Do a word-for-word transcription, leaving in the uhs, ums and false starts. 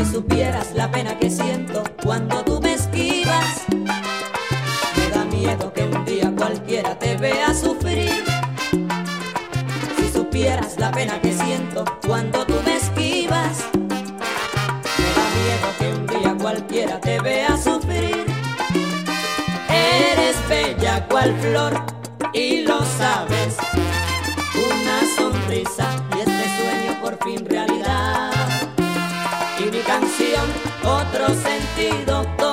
supieras la pena que siento cuando tú me esquivas. Me da miedo que un día cualquiera te vea sufrir. Si supieras la pena que siento cuando tú me esquivas. Me da miedo que un día cualquiera te vea sufrir. Eres bella cual flor y lo sabes. Una sonrisa y este sueño por fin realidad. Y mi canción otro sentido.